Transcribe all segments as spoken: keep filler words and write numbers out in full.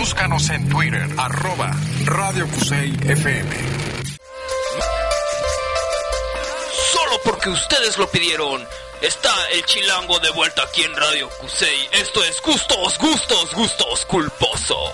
Búscanos en Twitter, arroba Radio Cusey F M. Solo porque ustedes lo pidieron, está el chilango de vuelta aquí en Radio Cusey. Esto es Gustos, Gustos, Gustos Culposos.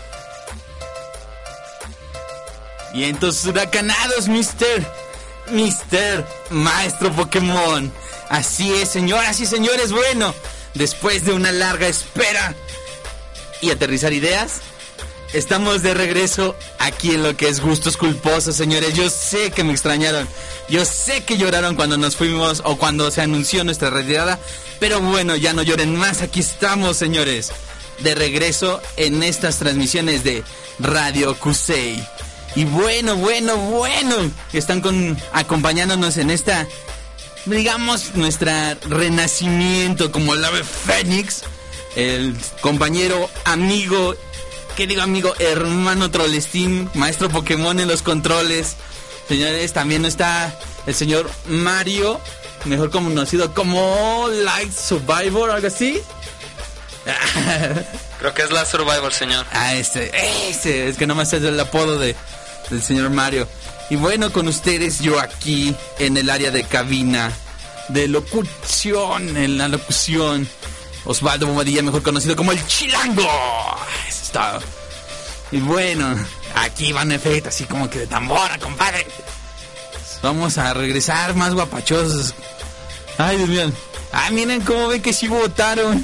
Y entonces huracanados, mister, mister Maestro Pokémon. Así es, señoras y señores, bueno, después de una larga espera y aterrizar ideas, estamos de regreso aquí en lo que es Gustos Culposos, señores. Yo sé que me extrañaron, yo sé que lloraron cuando nos fuimos o cuando se anunció nuestra retirada, pero bueno, ya no lloren más, aquí estamos, señores, de regreso en estas transmisiones de Radio Cusey. Y bueno, bueno, bueno, están con, acompañándonos en esta, digamos, nuestra renacimiento como el ave fénix, el compañero, amigo, ¿qué digo amigo? Hermano Trollestín, Maestro Pokémon en los controles. Señores, también está el señor Mario, mejor conocido como Light Survivor, algo así. Creo que es la Survivor, señor. Ah, este, ese, es que no me sé el apodo de, del señor Mario. Y bueno, con ustedes yo aquí en el área de cabina de locución, en la locución, Osvaldo Bombadilla, mejor conocido como el Chilango. Eso está. Y bueno, aquí van efectos así como que de tambora, compadre. Vamos a regresar más guapachosos. Ay, Dios mío. Ay, miren cómo ven que sí votaron.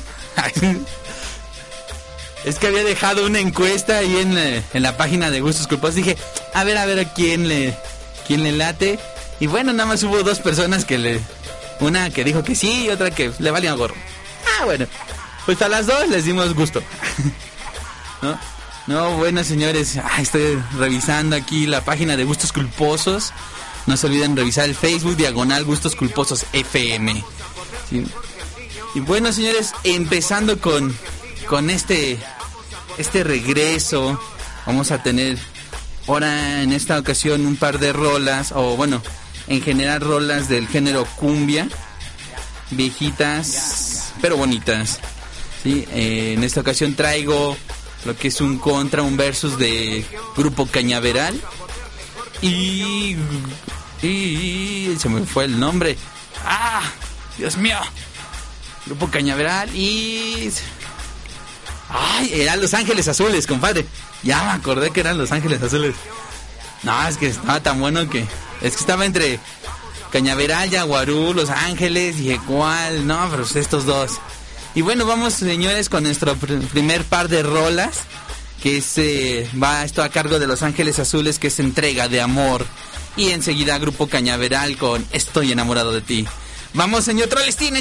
Es que había dejado una encuesta ahí en, en la página de Gustos Culposos. Dije, a ver, a ver a quién le, quién le late. Y bueno, nada más hubo dos personas que le... Una que dijo que sí y otra que le valía gorro. Ah, bueno. Pues a las dos les dimos gusto. ¿No? No, bueno, señores. Ah, estoy revisando aquí la página de Gustos Culposos. No se olviden revisar el Facebook, diagonal Gustos Culposos F M. ¿Sí? Y bueno, señores, empezando con, con este, este regreso, vamos a tener ahora en esta ocasión un par de rolas, o bueno, en general rolas del género cumbia, viejitas, pero bonitas. ¿Sí? Eh, en esta ocasión traigo lo que es un contra, un versus de Grupo Cañaveral. Y, y, y se me fue el nombre. ¡Ah! ¡Dios mío! Grupo Cañaveral y... ¡Ay! Eran Los Ángeles Azules, compadre. Ya me acordé que eran Los Ángeles Azules. No, es que estaba tan bueno que... Es que estaba entre Cañaveral, Yaguarú, Los Ángeles. Dije, ¿cuál? No, pero estos dos. Y bueno, vamos, señores, con nuestro pr- primer par de rolas. Que es, eh, va esto a cargo de Los Ángeles Azules, que es Entrega de Amor. Y enseguida Grupo Cañaveral con Estoy Enamorado de Ti. Vamos, señor Trollestín.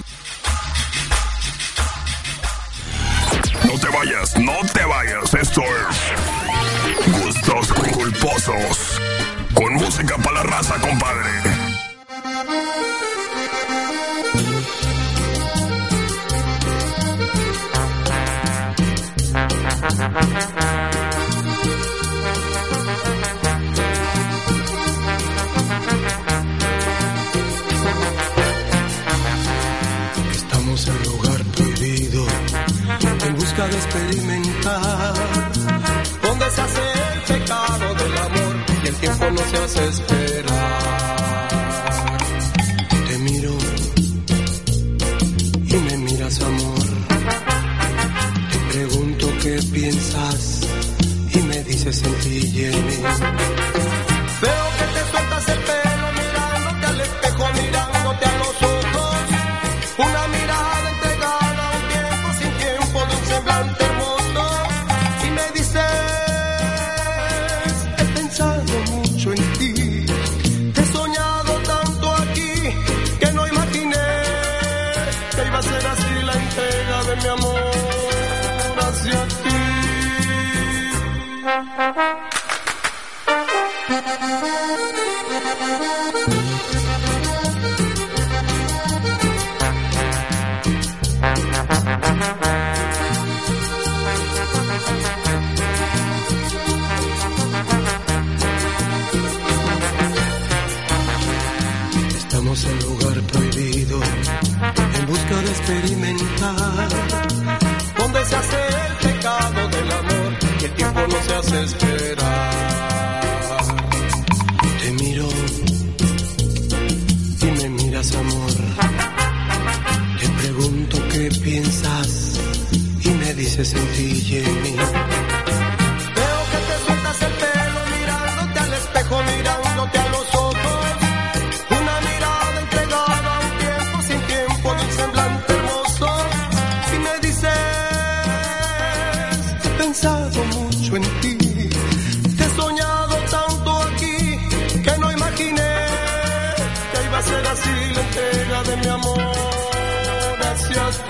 No te vayas, no te vayas. Esto es Gustos Culposos. Con música para la raza, compadre. Estamos en un lugar prohibido, en busca de experimentar, donde se hace el pecado del amor y el tiempo no se hace esperar. Te miro y me miras, amor. Te pregunto qué piensas y me dices en ti y en mí. Veo que te sueltas el pelo mirándote al espejo, mirándote a los ojos. Una mirada entregada a un tiempo sin tiempo de un semblante hermoso. Y me dices, he pensado mucho en ti. He soñado tanto aquí que no imaginé que iba a ser así la entrega de mi amor hacia ti. desesperar. Te miro y me miras, amor. Te pregunto qué piensas y me dices en ti y en mí. Veo que te sueltas el pelo mirándote al espejo, mirándote a los ojos. Una mirada entregada a un tiempo sin tiempo, de un semblante hermoso. Y me dices, he pensado mucho en ti. Te he soñado tanto aquí que no imaginé que iba a ser así la entrega de mi amor hacia ti.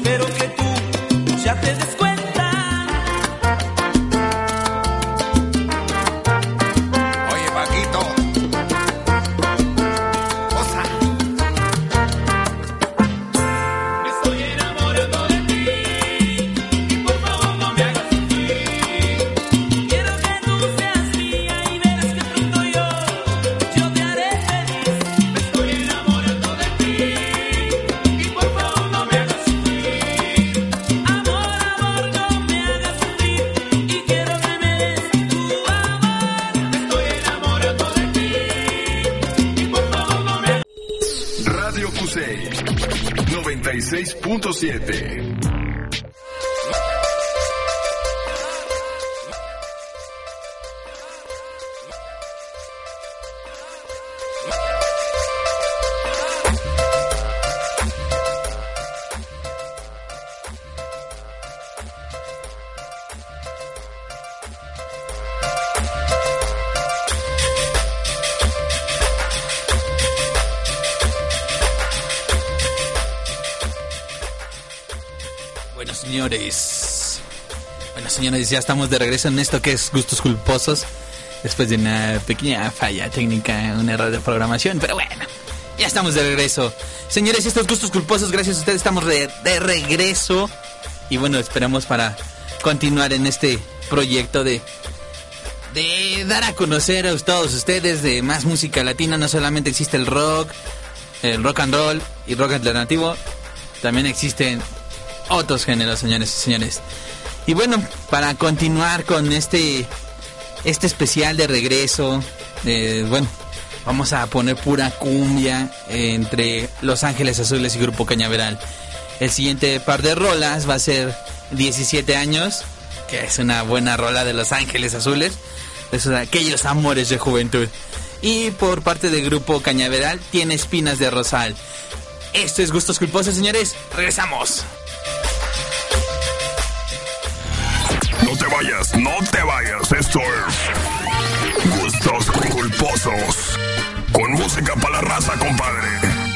Ya te des cuenta punto siete. Señores, bueno señores, ya estamos de regreso en esto que es Gustos Culposos. Después de una pequeña falla técnica, un error de programación, pero bueno, ya estamos de regreso. Señores, estos Gustos Culposos, gracias a ustedes estamos de, de regreso. Y bueno, esperamos para continuar en este proyecto de, de dar a conocer a todos ustedes de más música latina. No solamente existe el rock, el rock and roll y rock alternativo, también existen otros géneros, señores y señores. Y bueno, para continuar con este este especial de regreso, eh, bueno, vamos a poner pura cumbia entre Los Ángeles Azules y Grupo Cañaveral. El siguiente par de rolas va a ser diecisiete años, que es una buena rola de Los Ángeles Azules, esos aquellos amores de juventud. Y por parte del Grupo Cañaveral, Tiene Espinas de Rosal. Esto es Gustos Culposos, señores. Regresamos. No te vayas, no te vayas. Esto es Gustos Culposos. Con música para la raza, compadre.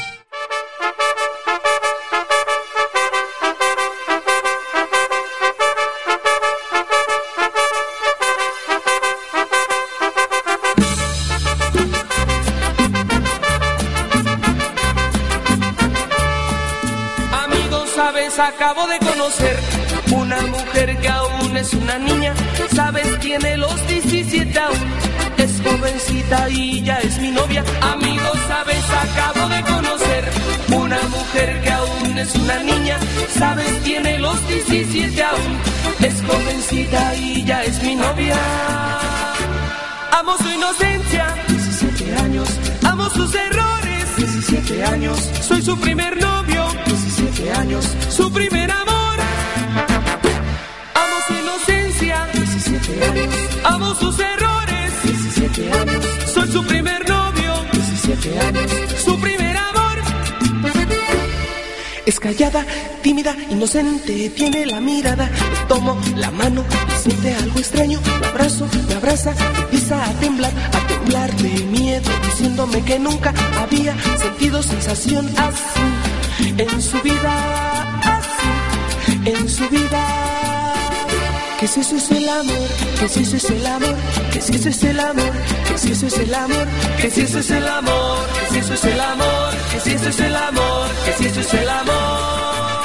Amigos, sabes, acabo de conocer una mujer que aún es una niña, sabes, tiene los diecisiete aún, es jovencita y ya es mi novia. Amigos, sabes, acabo de conocer una mujer que aún es una niña, sabes, tiene los diecisiete aún, es jovencita y ya es mi novia. Amo su inocencia, diecisiete años, amo sus errores, diecisiete años, soy su primer novio, diecisiete años, su primer amor. diecisiete años, amo sus errores, diecisiete años, soy su primer novio, diecisiete años, su primer amor. Es callada, tímida, inocente, tiene la mirada, le tomo la mano y siente algo extraño, me abrazo, me abraza, empieza a temblar, a temblar de miedo, diciéndome que nunca había sentido sensación así en su vida, así en su vida. Que si eso es el amor, que si eso es el amor, que si eso es el amor, que si eso es el amor, que si eso es el amor, que si eso es el amor, que si eso es el amor, que si eso es el amor.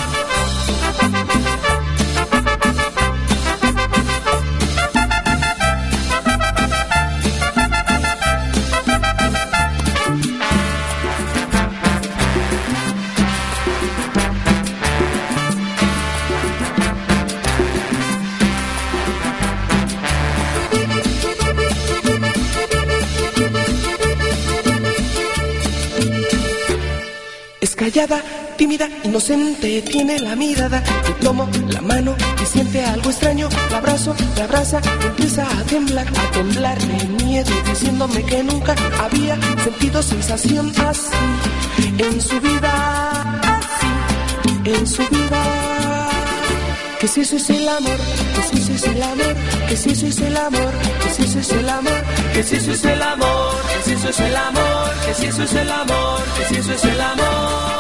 Callada, tímida, inocente, tiene la mirada, le tomo la mano y siente algo extraño, la abrazo, la abraza, empieza a temblar, a temblar de miedo, diciéndome que nunca había sentido sensación así en su vida, así en su vida. Que si eso es el amor, que si eso es el amor, que si eso es el amor, que si eso es el amor, que si eso es el amor, que si eso es el amor, que si eso es el amor, que si eso es el amor.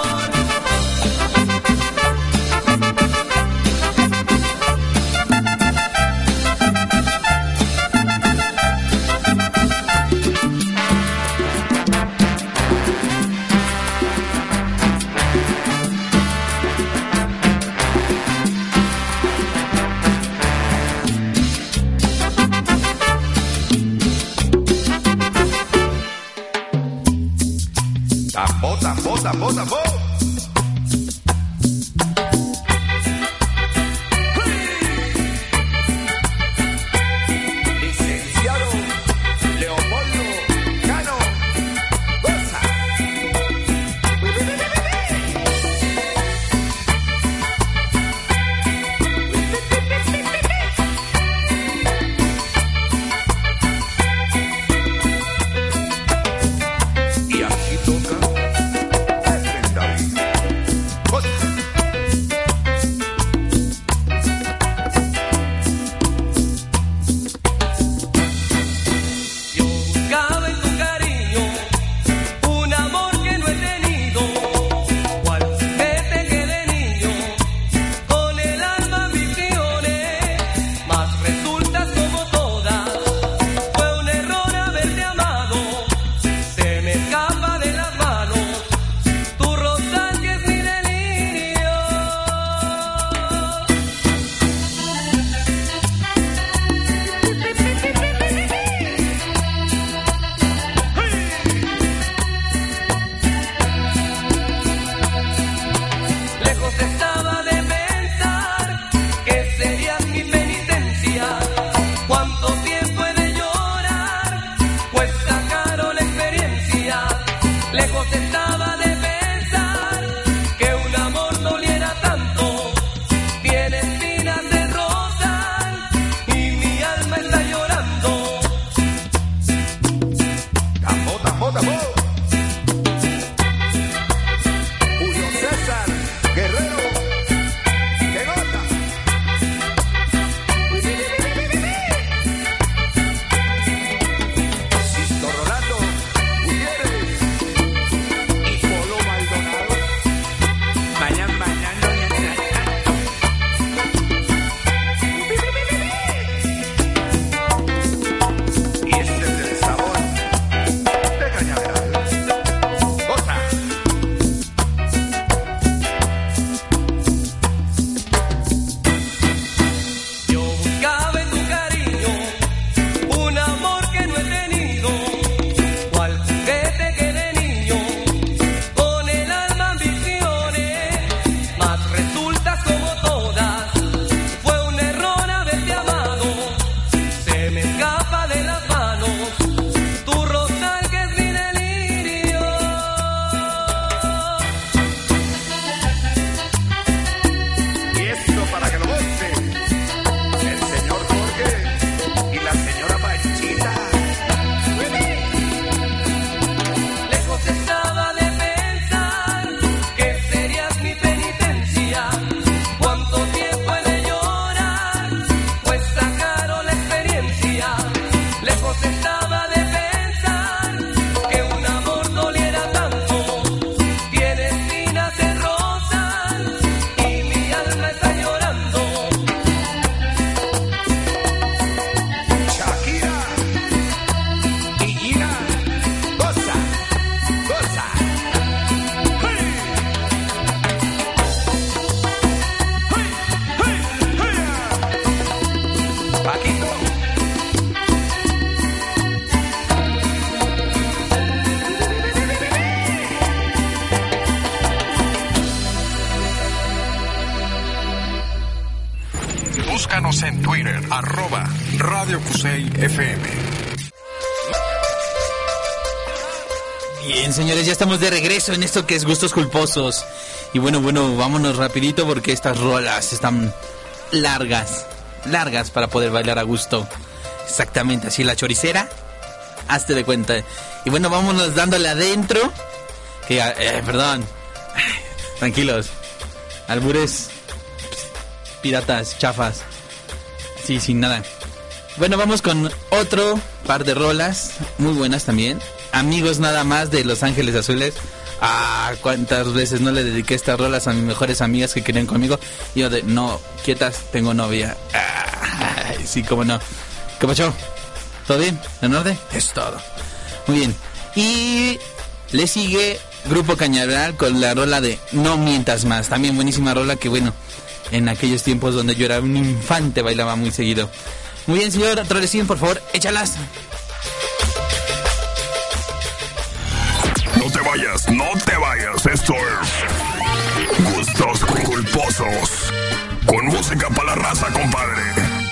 Tambor, tambor, tambor, tambor. Licenciado Leopoldo Cano Goza. Búscanos en Twitter, arroba Radio Cusey F M. Bien, señores, ya estamos de regreso en esto que es Gustos Culposos. Y bueno, bueno, vámonos rapidito porque estas rolas están largas, largas para poder bailar a gusto. Exactamente, así la choricera, hazte de cuenta. Y bueno, vámonos dándole adentro. Que, eh, perdón, tranquilos, albures, piratas, chafas, sí, sin nada. Bueno, vamos con otro par de rolas muy buenas también. Amigos nada más de Los Ángeles Azules. Ah, cuántas veces no le dediqué estas rolas a mis mejores amigas que querían conmigo. Y yo de, no, quietas, tengo novia. Ah, sí, cómo no. ¿Qué pasó? ¿Todo bien? ¿En orden? Es todo. Muy bien. Y le sigue Grupo Cañaveral con la rola de No Mientas Más. También buenísima rola que, bueno, en aquellos tiempos donde yo era un infante bailaba muy seguido. Muy bien, señor Trolecín, por favor, échalas. No te vayas, no te vayas. Esto es Gustos Culposos. Con música para la raza, compadre.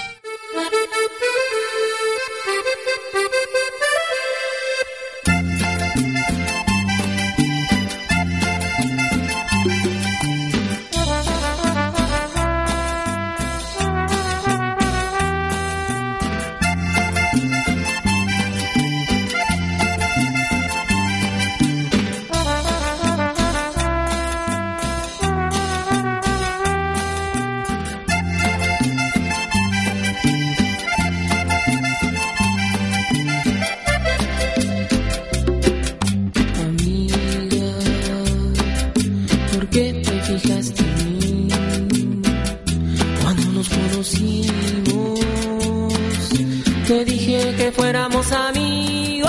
Fuéramos amigos,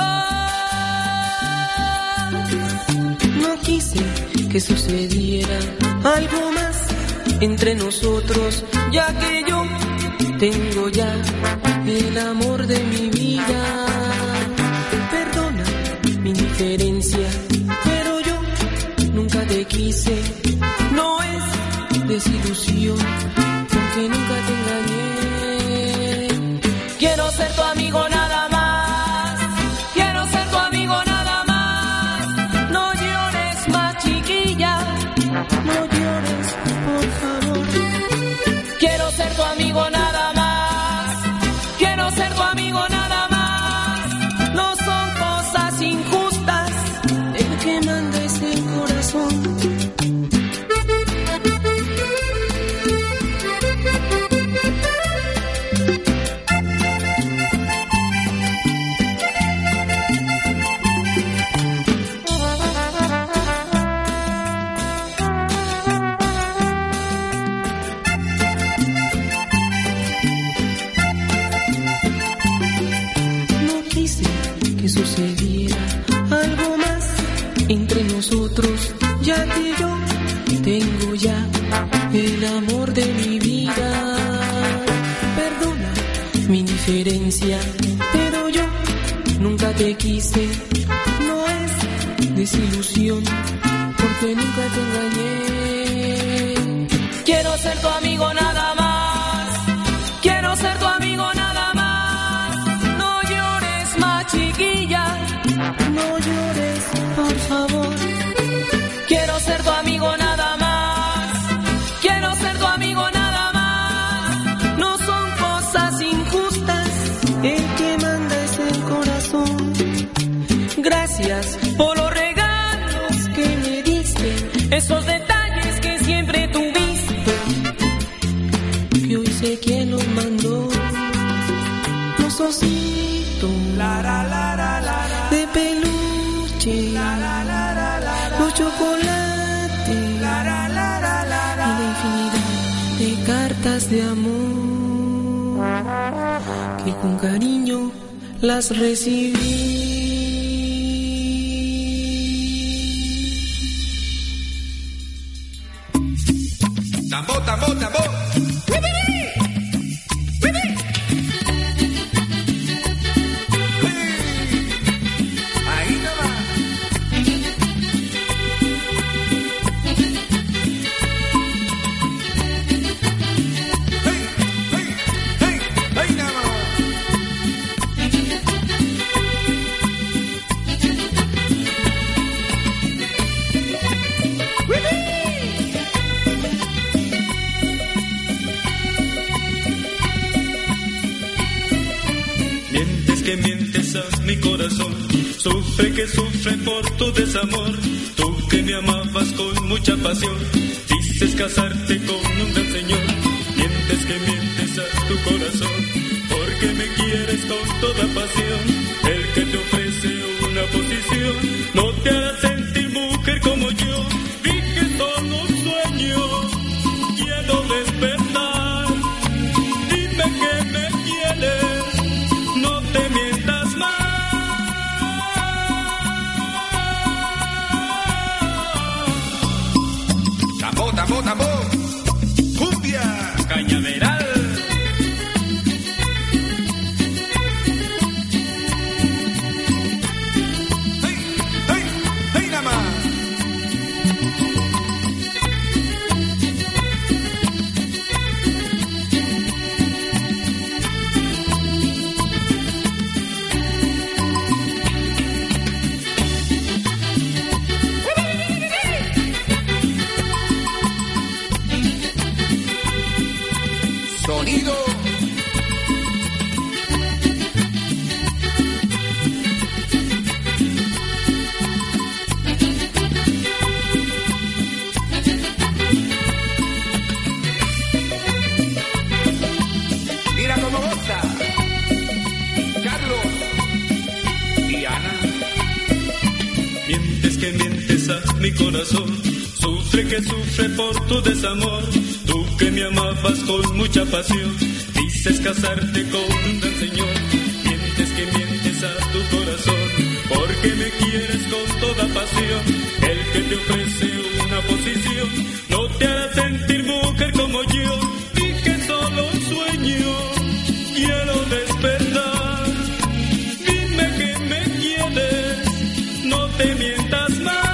no quise que sucediera algo más entre nosotros, ya que yo tengo ya el amor de mi vida. Perdona mi indiferencia, pero yo nunca te quise. No es desilusión, porque nunca te engañé. Quiero ser tu amigo nada más. No llores, por favor. Quiero ser tu amigo nada más. Quiero ser tu amigo nada más. No son cosas injustas. El que manda es el corazón. Sucediera algo más entre nosotros, ya que yo tengo ya el amor de mi vida. Perdona mi indiferencia, pero yo nunca te quise. No es desilusión, porque nunca te engañé. Quiero ser tu amigo nada más. Quiero ser tu amigo nada más. Chiquilla, no llores, por favor. Quiero ser tu amigo nada más. Quiero ser tu amigo nada más. No son cosas injustas. El que manda es el corazón. Gracias por los regalos que me diste, esos detalles que siempre tuviste, que hoy sé quién los mandó. Los ositos de peluche, los chocolates y la infinidad de cartas de amor que con cariño las recibí. Tambo, tambo, tambo. Mientes que mientes a mi corazón, sufre que sufre por tu desamor. Tú que me amabas con mucha pasión, dices casarte con un gran señor. Mientes que mientes a tu corazón, porque me quieres con toda pasión. El que te ofrece una posición no te hará sentir mujer como yo. Dije solo un sueño, quiero despertar. Dime que me quieres, no te mientas más. Tambor, tambor, tambor. Cumbia. Cañaveral. Sonido. Mira cómo goza Carlos y Ana. Mientes que mientes a mi corazón, sufre que sufre por tu desamor. Tú que me amabas con mucha pasión, dices casarte con un gran señor. Mientes que mientes a tu corazón, porque me quieres con toda pasión. El que te ofrece una posición no te hará sentir mujer como yo. Dije solo un sueño, quiero despertar. Dime que me quieres, no te mientas más.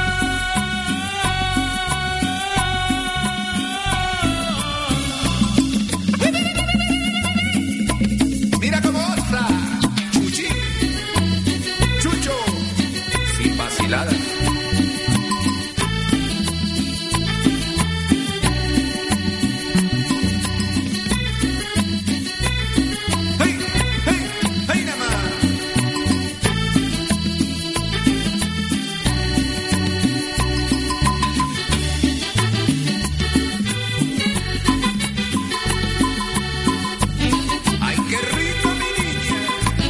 Mira cómo goza Chuchi, Chucho, sin vaciladas. Hey, hey, hey, nada más. Ay, qué rico, mi niña.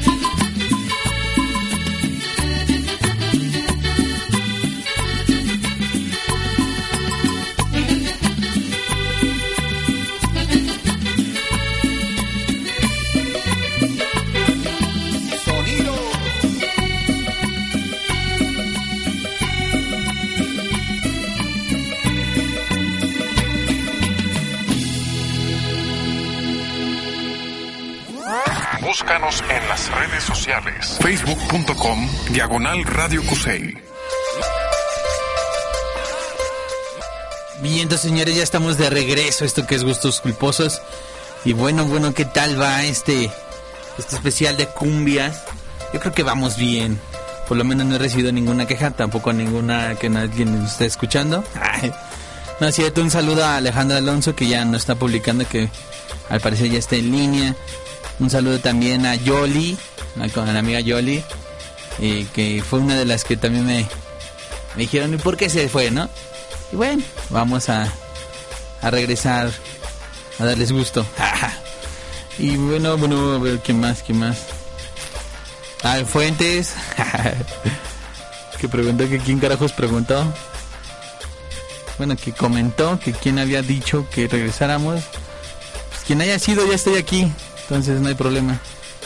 Sonido. Búscanos en las redes sociales. Facebook punto com, diagonal Radio Cusey. Bien, entonces, señores, ya estamos de regreso. Esto que es Gustos Culposos. Y bueno, bueno, ¿qué tal va este, este especial de cumbias? Yo creo que vamos bien. Por lo menos no he recibido ninguna queja, tampoco ninguna que alguien esté escuchando. Ay. No es cierto, un saludo a Alejandro Alonso, que ya no está publicando, que al parecer ya está en línea. Un saludo también a Yoli, a, con la amiga Yoli, eh, que fue una de las que también me, me dijeron, ¿y por qué se fue, no? Y bueno, vamos a, a regresar a darles gusto. Y bueno, bueno, a ver, ¿qué más, qué más? Ah, Fuentes, que preguntó que quién carajos preguntó. Bueno, que comentó que quién había dicho que regresáramos. Pues quien haya sido, ya estoy aquí, entonces no hay problema.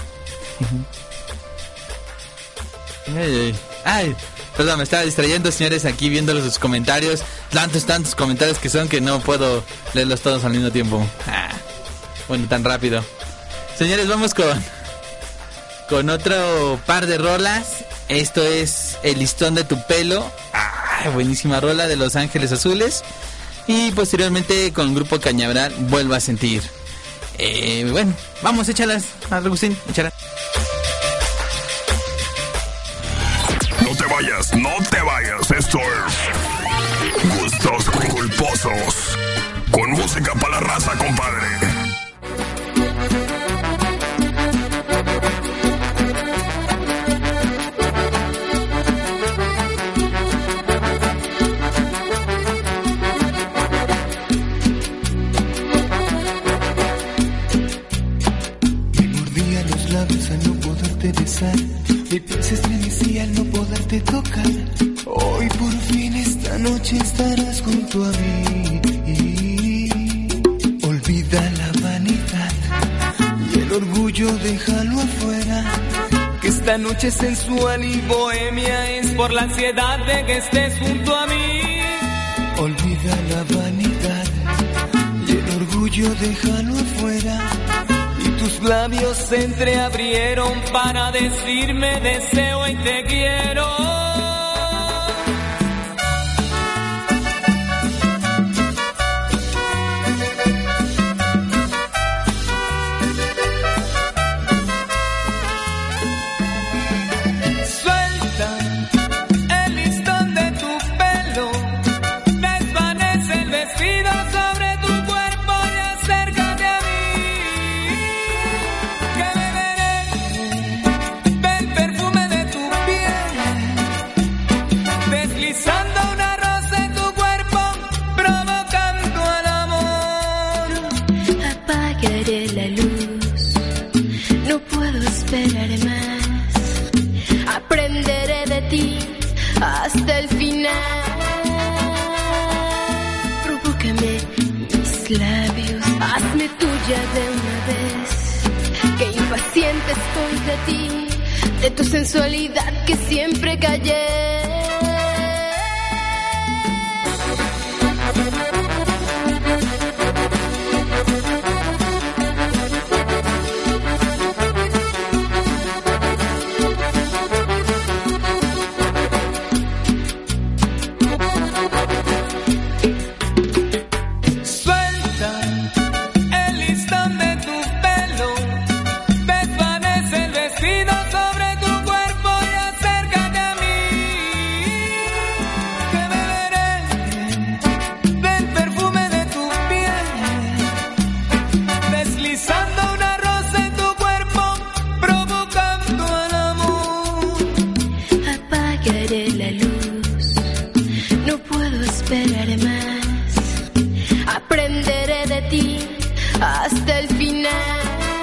Ay, ay, perdón, me estaba distrayendo, señores, aquí viendo sus comentarios. Tantos, tantos comentarios que son que no puedo leerlos todos al mismo tiempo. Ah, bueno, tan rápido. Señores, vamos con con otro par de rolas. Esto es El Listón de tu Pelo. Ah, buenísima rola de Los Ángeles Azules. Y posteriormente con el grupo Cañaveral, Vuelvo a Sentir. Eh, bueno, vamos, échalas, Agustín, échalas. No te vayas, no te vayas. Esto es Gustos Culposos. Con música para la raza, compadre. labios al no poderte besar, mi piel se estremecía al no poderte tocar. Hoy por fin esta noche estarás junto a mí. Olvida la vanidad y el orgullo déjalo afuera, que esta noche sensual y bohemia es por la ansiedad de que estés junto a mí. Olvida la vanidad y el orgullo déjalo afuera, y tus labios se entreabrieron para decirme deseo y te quiero. Hasta el final, provócame mis labios, hazme tuya de una vez, que impaciente estoy de ti, de tu sensualidad que siempre callé. Hasta el final,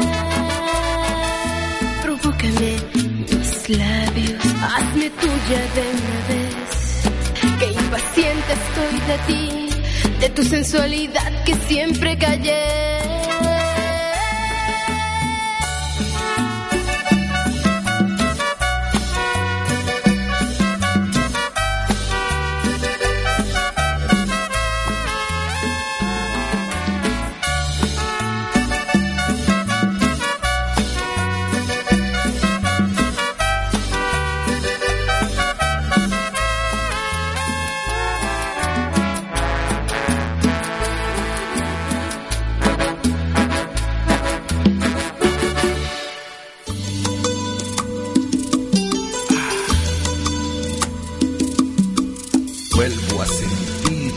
provócame mis labios, hazme tuya de una vez, que impaciente estoy de ti, de tu sensualidad que siempre callé. Vuelvo a sentir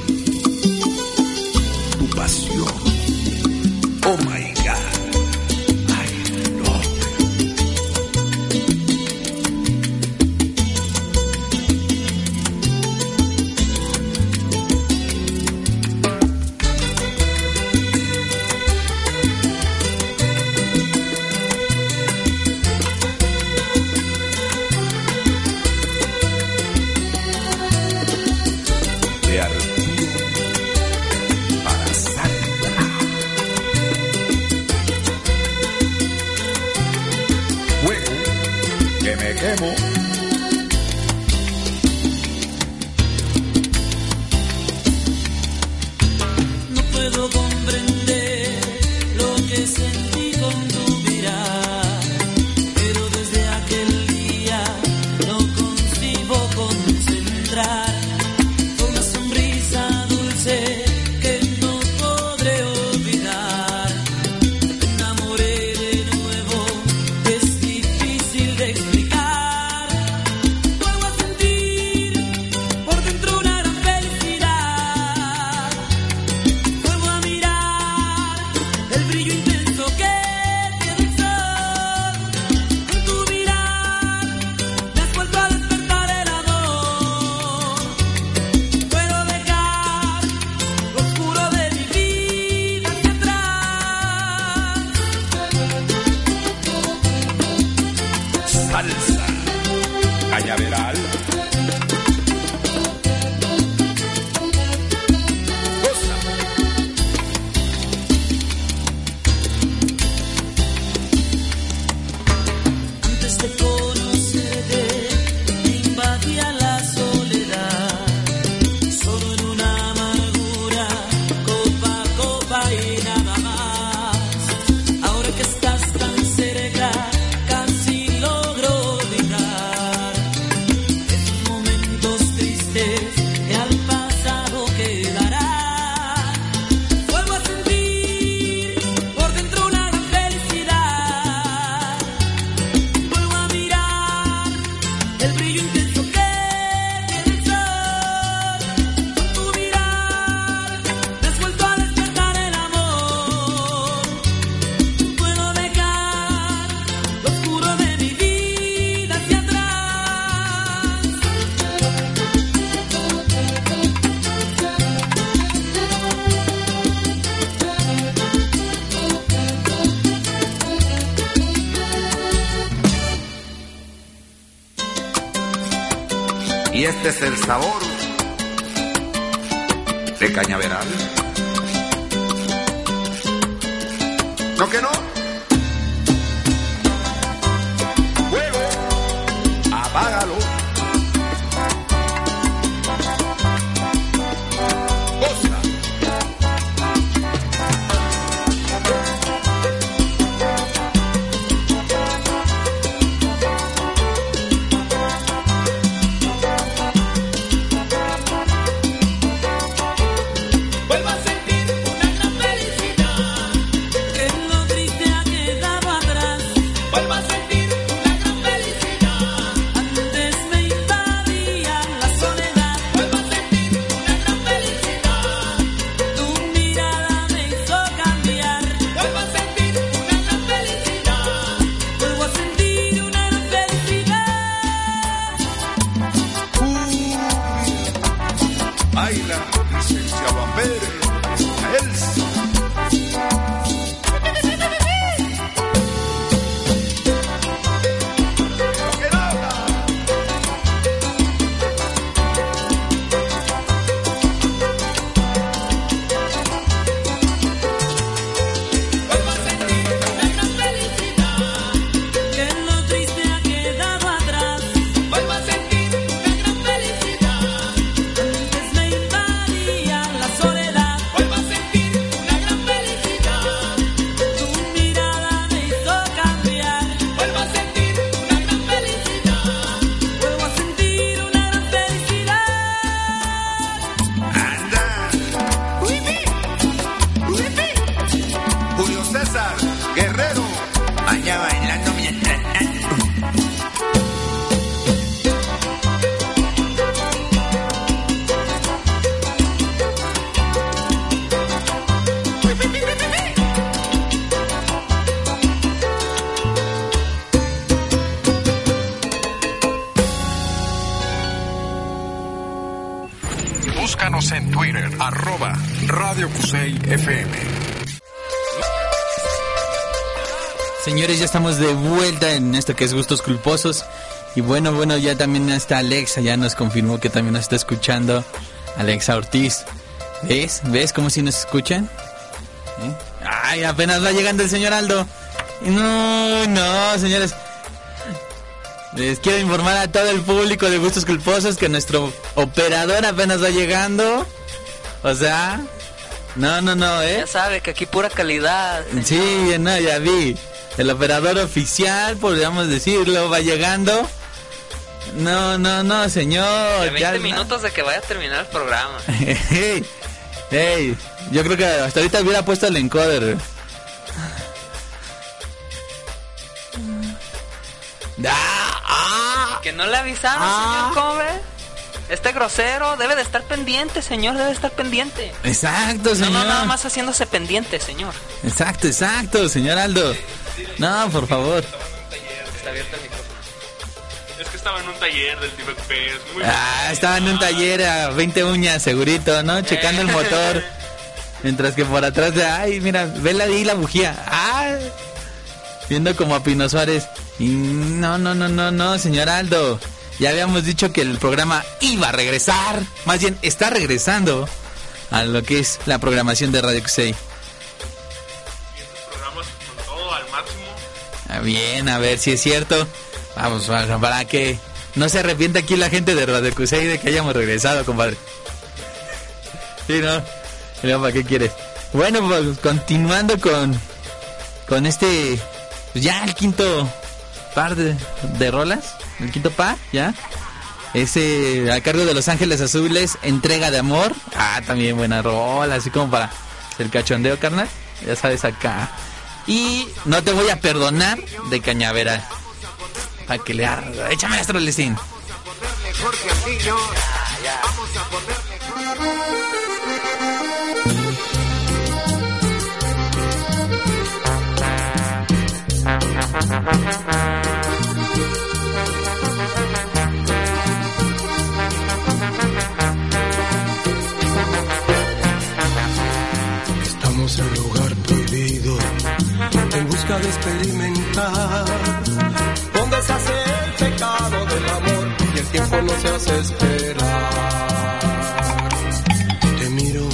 tu pasión. Oh my God, I love de Arturo para Sandra. Fuego que me quemo. No puedo comprender lo que sentí con tu mirada, pero desde aquel día no consigo concentrar. Fue una sonrisa dulce que no podré olvidar. Me enamoré de nuevo, es difícil de explicar. salsa. Cañaveral. Goza. Antes de conocerte, me invadía la soledad. Solo en una amargura, copa a copa y nada más. Ahora que estás tan cerca, casi logro olvidar esos momentos tristes que al pasado quedarán. Vuelvo a sentir por dentro una gran felicidad. Vuelvo a mirar el brillo intenso que tiene el sol. Con tu mirar me has vuelto a despertar el amor. Puedo dejar lo oscuro de mi vida hacia atrás. Y este es el sabor de Cañaveral. ¿No que no? Fuego, apágalo. Goza. Vuelvo a sentir una gran felicidad. Que lo triste ha quedado atrás. Vuelvo a sentir una gran felicidad. Antes me invadía la soledad. Vuelvo a sentir una gran felicidad. Tu mirada me hizo cambiar. Vuelvo a sentir una gran felicidad. Vuelvo a sentir una gran felicidad. Baila, licenciado Amber, Elsa. Que nada. Vuelvo a sentir una gran felicidad. Que lo triste ha quedado atrás. Vuelvo a sentir una gran felicidad. Antes me invadía la soledad. Vuelvo a sentir una gran felicidad. Tu mirada me hizo cambiar. Vuelvo a sentir una gran felicidad. Vuelvo a sentir una gran felicidad. Anda. Julio César Guerrero. Vaya bailando mientras tanto. Búscanos en Twitter, arroba Radio Cusey F M. Señores, ya estamos de vuelta en esto que es Gustos Culposos. Y bueno, bueno, ya también está Alexa, ya nos confirmó que también nos está escuchando. Alexa Ortiz. ¿Ves? ¿Ves cómo si nos escuchan? ¿Eh? Ay, apenas va llegando el señor Aldo. No, no, señores. Les quiero informar a todo el público de Gustos Culposos que nuestro operador apenas va llegando. O sea, no, no, no, ¿eh? Ya sabe que aquí pura calidad. Sí, no, ya vi. El operador oficial, podríamos decirlo, va llegando. No, no, no, señor. De veinte ya- minutos de que vaya a terminar el programa. Hey, hey, yo creo que hasta ahorita hubiera puesto el encoder. Ah, ah, Que no le avisaron, Ah. señor, ¿cómo ve? Este grosero debe de estar pendiente, señor, debe de estar pendiente. exacto, No, señor. no, nada más haciéndose pendiente, señor. Exacto, exacto, señor Aldo. No, por favor. Está abierto el micrófono. Es que estaba en un taller del Tío Pez. Muy Ah, estaba en un taller a veinte uñas, segurito, ¿no? Checando el motor. Mientras que por atrás de, ay, mira, vela ahí la bujía. Ah. Viendo como a Pino Suárez. Y no, no, no, no, no, señor Aldo. Ya habíamos dicho que el programa iba a regresar. Más bien, está regresando a lo que es la programación de Radio Cusey. Y estos programas con todo al máximo. Ah, bien, a ver si es cierto. Vamos, para, para que no se arrepienta aquí la gente de Radio Cusey de que hayamos regresado, compadre. Sí, ¿no? Mira, ¿para qué quieres? Bueno, pues continuando con con este, pues ya el quinto par de, de rolas, el quinto par, ya. Ese a cargo de Los Ángeles Azules, Entrega de Amor. Ah, también buena rola, así como para el cachondeo, carnal. Ya sabes, acá. Y No Te Voy a Perdonar, de Cañaveral. Para que le arda. Échame maestro Lesín. Estamos en lugar prohibido, en busca de experimentar, donde se hace el pecado del amor y el tiempo no se hace esperar. Te miro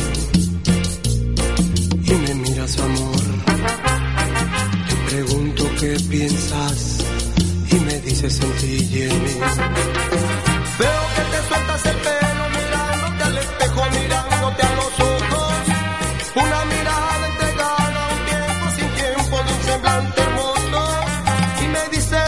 y me miras, amor. Te pregunto qué piensas y me dices en ti y en mí. Veo que te sueltas el pelo mirándote al espejo, mirándote a los ojos. Una mirada entregada a un tiempo sin tiempo, de un semblante hermoso. Y me dices,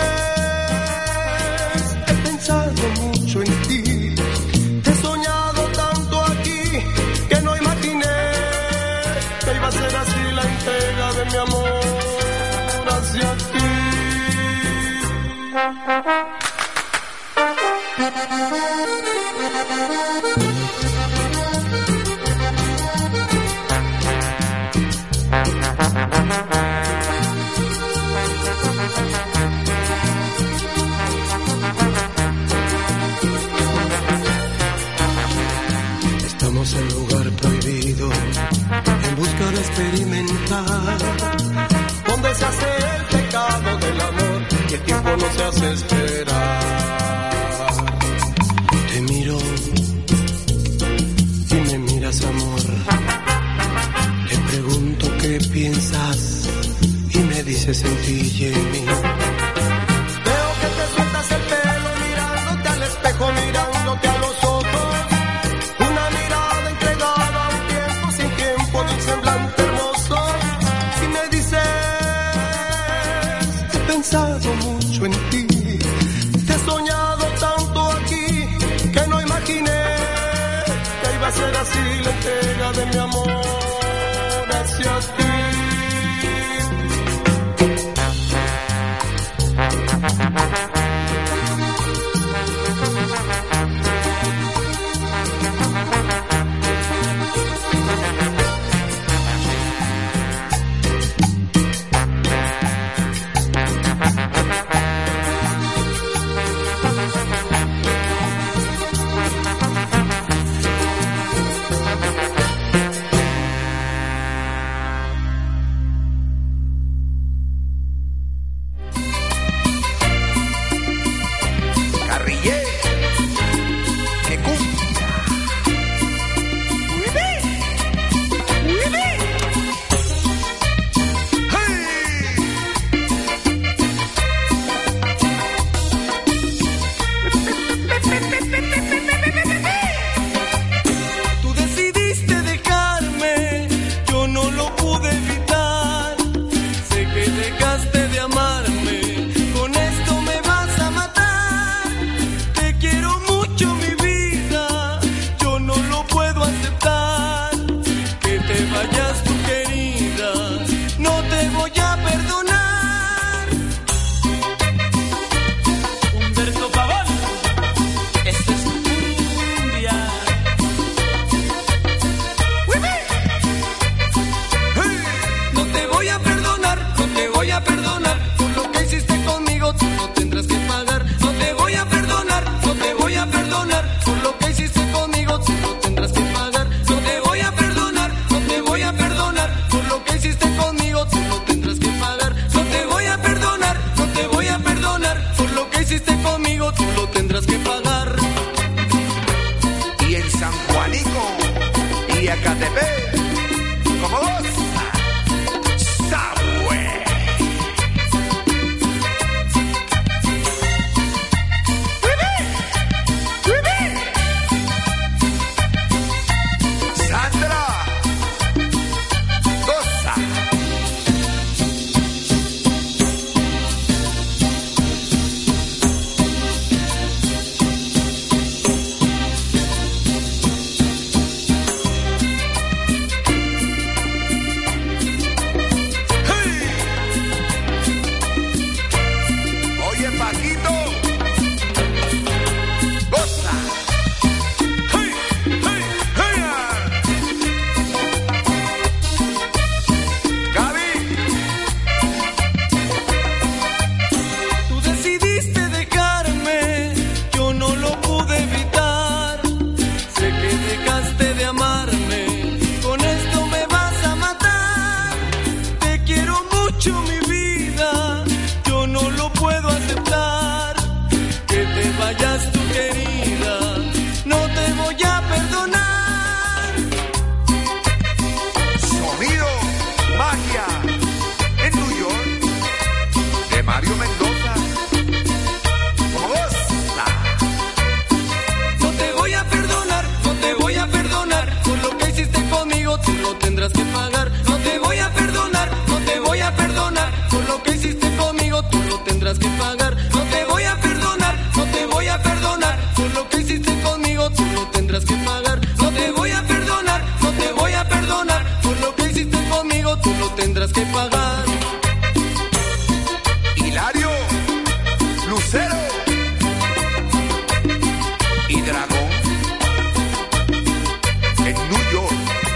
he pensado mucho en ti, te he soñado tanto aquí, que no imaginé que iba a ser así la entrega de mi amor hacia ti. Estamos en lugar prohibido, en busca de experimentar, donde se hace el pecado del amor y el tiempo no se hace esperar. Te miro y me miras, amor. Te pregunto qué piensas y me dices en ti y en mí. Veo que te sueltas el pelo mirándote al espejo, mirándote a los ojos. Una mirada entregada a un tiempo sin tiempo, de un semblante hermoso. Y me dices, he pensado mucho en ti, te he soñado tanto aquí, que no imaginé que iba a ser así la entrega de mi amor hacia ti. tendrás que pagar. Y en San Juanico y Ecatepec, como vos, Subway. Sandra, goza. Oye, Paquito, goza. Hey, hey, hey. Gaby, Tú decidiste dejarme, yo no lo pude evitar. Sé que dejaste de amarme, con esto me vas a matar. Te quiero mucho, mi vida, yo no lo puedo aceptar. Que te vayas tú, querida, no te voy a perdonar. sonido, magia, en New York, de Mario Mendoza, como vos, No te voy a perdonar, no te voy a perdonar. Por lo que hiciste conmigo, tú lo tendrás que pagar. No te voy a perdonar, no te voy a perdonar. Por lo que hiciste conmigo, tú lo tendrás que pagar. No te voy a perdonar, no te voy a perdonar. Por lo que hiciste conmigo, tú lo tendrás que pagar. No te voy a perdonar, no te voy a perdonar. Por lo que hiciste conmigo, tú lo tendrás que pagar. Hilario, Lucero y Dragón, en New York.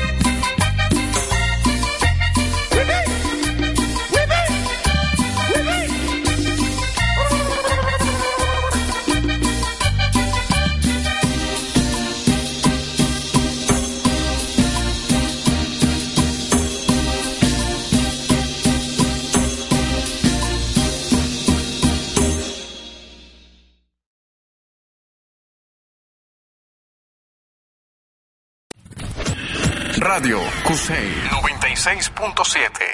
Radio Cusey noventa y seis punto siete.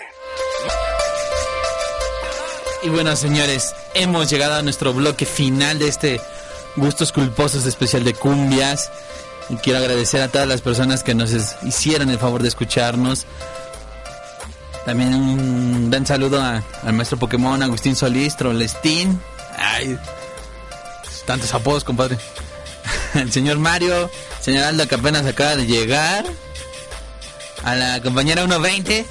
Y bueno, señores, hemos llegado a nuestro bloque final de este Gustos Culposos especial de cumbias. Y quiero agradecer a todas las personas que nos es- hicieron el favor de escucharnos. También un gran saludo a- al maestro Pokémon Agustín Solís, Trolestín. Ay, tantos apodos, compadre. El señor Mario, señor Aldo, que apenas acaba de llegar. A la compañera uno veinte.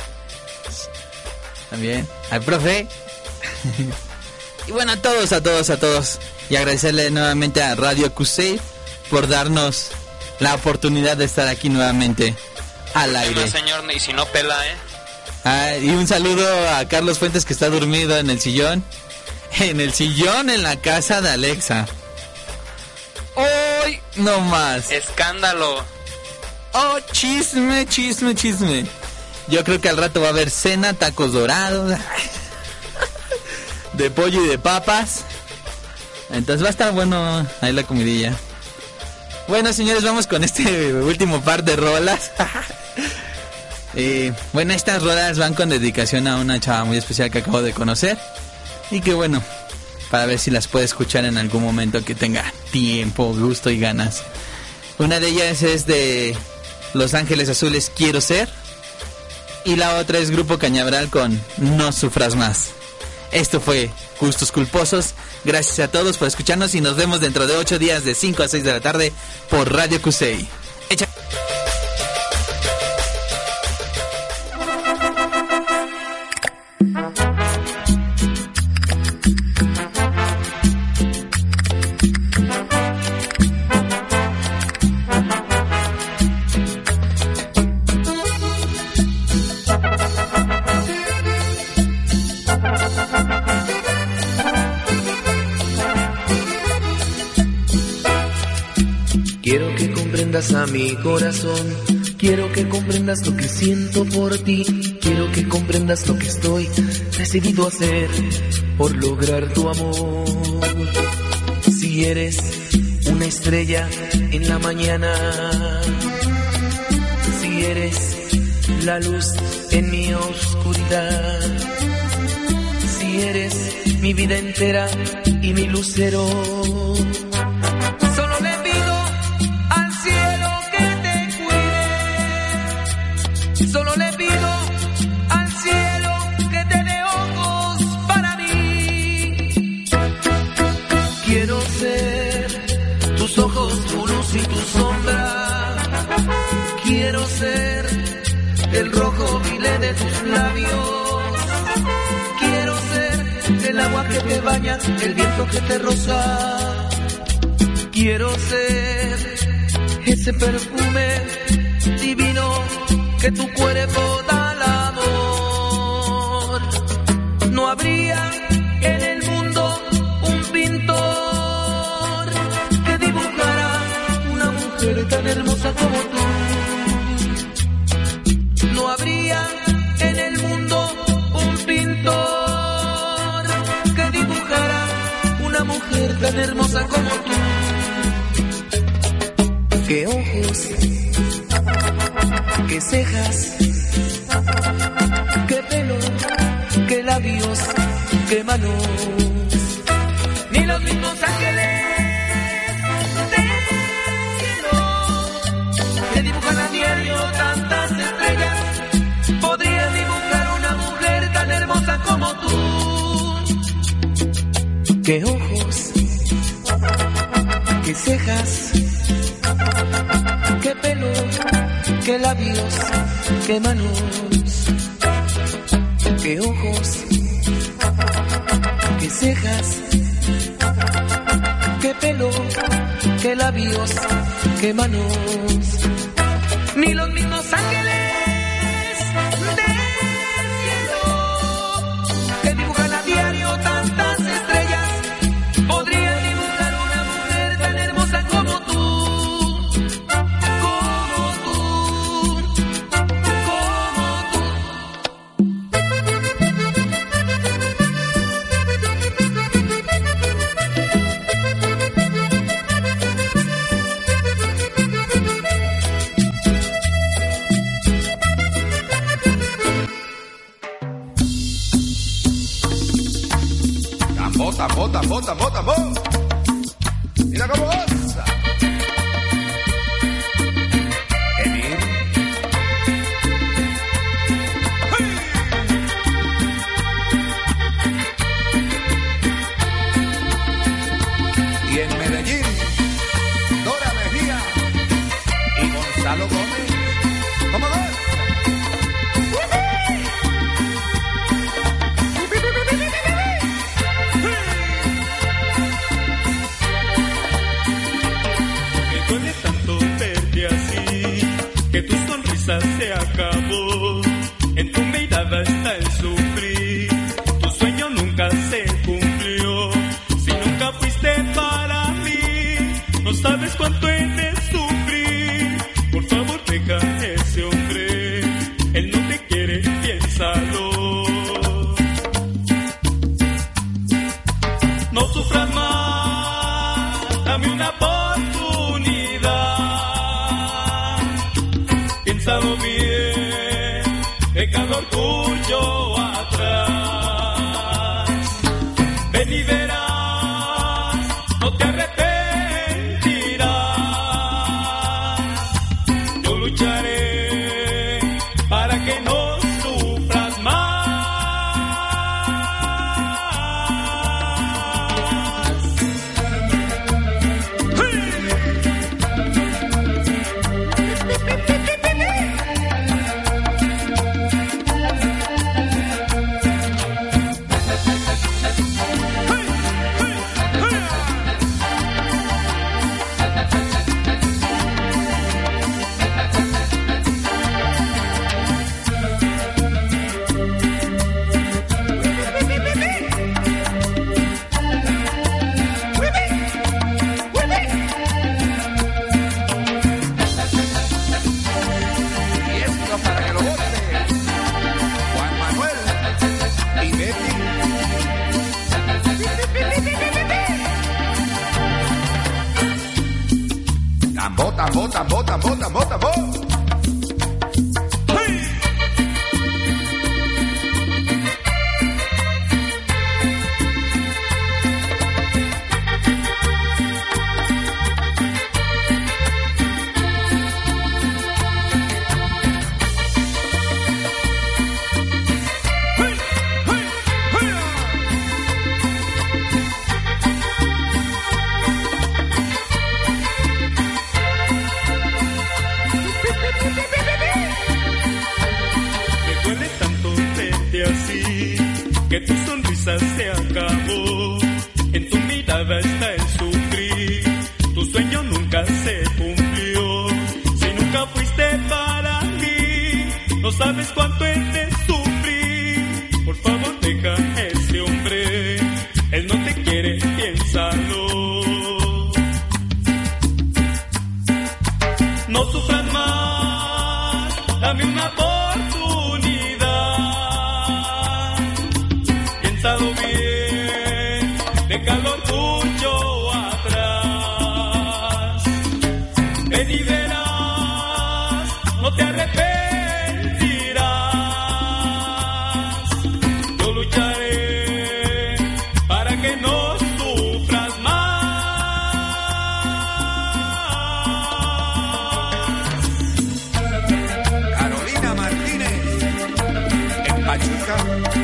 También. Al profe. Y bueno, a todos, a todos, a todos. Y agradecerle nuevamente a Radio Cusey por darnos la oportunidad de estar aquí nuevamente al aire. No, señor, y si no pela, ¿eh? Ah, y un saludo a Carlos Fuentes, que está dormido en el sillón. En el sillón en la casa de Alexa. Hoy no más. Escándalo. Oh, chisme, chisme, chisme. Yo creo que al rato va a haber cena, tacos dorados, de pollo y de papas. Entonces va a estar bueno ahí la comidilla. Bueno, señores, vamos con este último par de rolas. eh, bueno, estas rolas van con dedicación a una chava muy especial que acabo de conocer. Y que bueno, para ver si las puede escuchar en algún momento que tenga tiempo, gusto y ganas. Una de ellas es de Los Ángeles Azules, Quiero Ser. Y la otra es Grupo Cañaveral con No Sufras Más. Esto fue Gustos Culposos. Gracias a todos por escucharnos y nos vemos dentro de ocho días de cinco a seis de la tarde por Radio Cusey. Echa- Quiero que comprendas a mi corazón, quiero que comprendas lo que siento por ti, quiero que comprendas lo que estoy decidido a hacer por lograr tu amor. Si eres una estrella en la mañana, si eres la luz en mi oscuridad, si eres mi vida entera y mi lucero, solo le pido al cielo que te cuide, solo le pido al cielo que te dé ojos para mí. Quiero ser tus ojos, tu luz y tu sombra, quiero ser el rojo vile de tus labios, quiero ser el agua que te baña, el viento que te roza, quiero ser ese perfume divino que tu cuerpo da al amor. No habría en el mundo un pintor que dibujara una mujer tan hermosa como tú. No habría en el mundo un pintor que dibujara una mujer tan hermosa como tú. Qué ojos, qué cejas, qué pelo, qué labios, qué manos, ni los mismos ángeles del cielo que dibujan a diario tantas estrellas podrían dibujar una mujer tan hermosa como tú. Qué ojos, qué cejas, qué pelo, qué labios, qué manos, qué ojos, qué cejas, qué pelo, qué labios, qué manos, ni los mismos ángeles del cielo que dibujan a diario tantas estrellas podrían dibujar una mujer tan hermosa como tú. Tambor, tambor, tambor, tambor. Mira cómo goza. Qué bien. ¡Hey! Y en Medellín, Dora Mejía y Gonzalo Gómez. ¿Cómo goza? Que tu sonrisa se acabó, en tu mirada está el sufrir, tu sueño nunca se cumplió, si nunca fuiste para mí, no sabes cuánto he de sufrir, por favor deja a ese hombre, él no te quiere, piénsalo, no sufras más, dame una oportunidad. Piénsalo bien, deja el orgullo atrás. Ven y verás, no te arrepentirás. Yo lucharé para que no sufras más. tambor, tambor, tambor, tambor, tambor. Que tu sonrisa se acabó, en tu mirada está el sufrir, tu sueño nunca se cumplió, si nunca fuiste para mí, no sabes cuánto es de sufrir, por favor deja a ese hombre, él no te quiere, piénsalo, no sufras más, dame una oportunidad. Bien, deja el orgullo atrás. Ven y verás, no te arrepentirás. Yo lucharé para que no sufras más. Carolina Martínez, en Pachuca.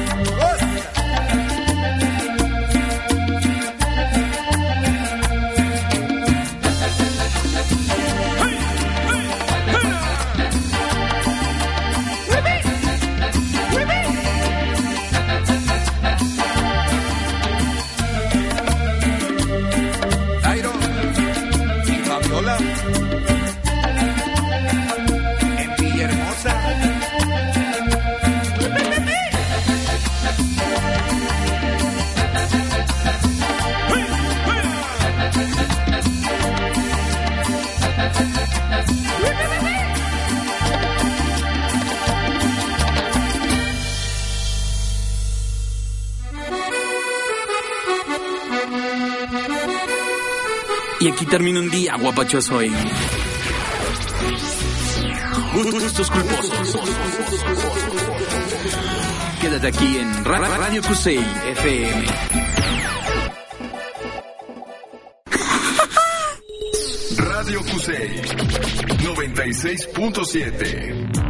En Villahermosa. Y aquí termina un día guapachoso hoy. Gustos culposos. Quédate aquí en Radio Cusey F M. Radio Cusey noventa y seis punto siete.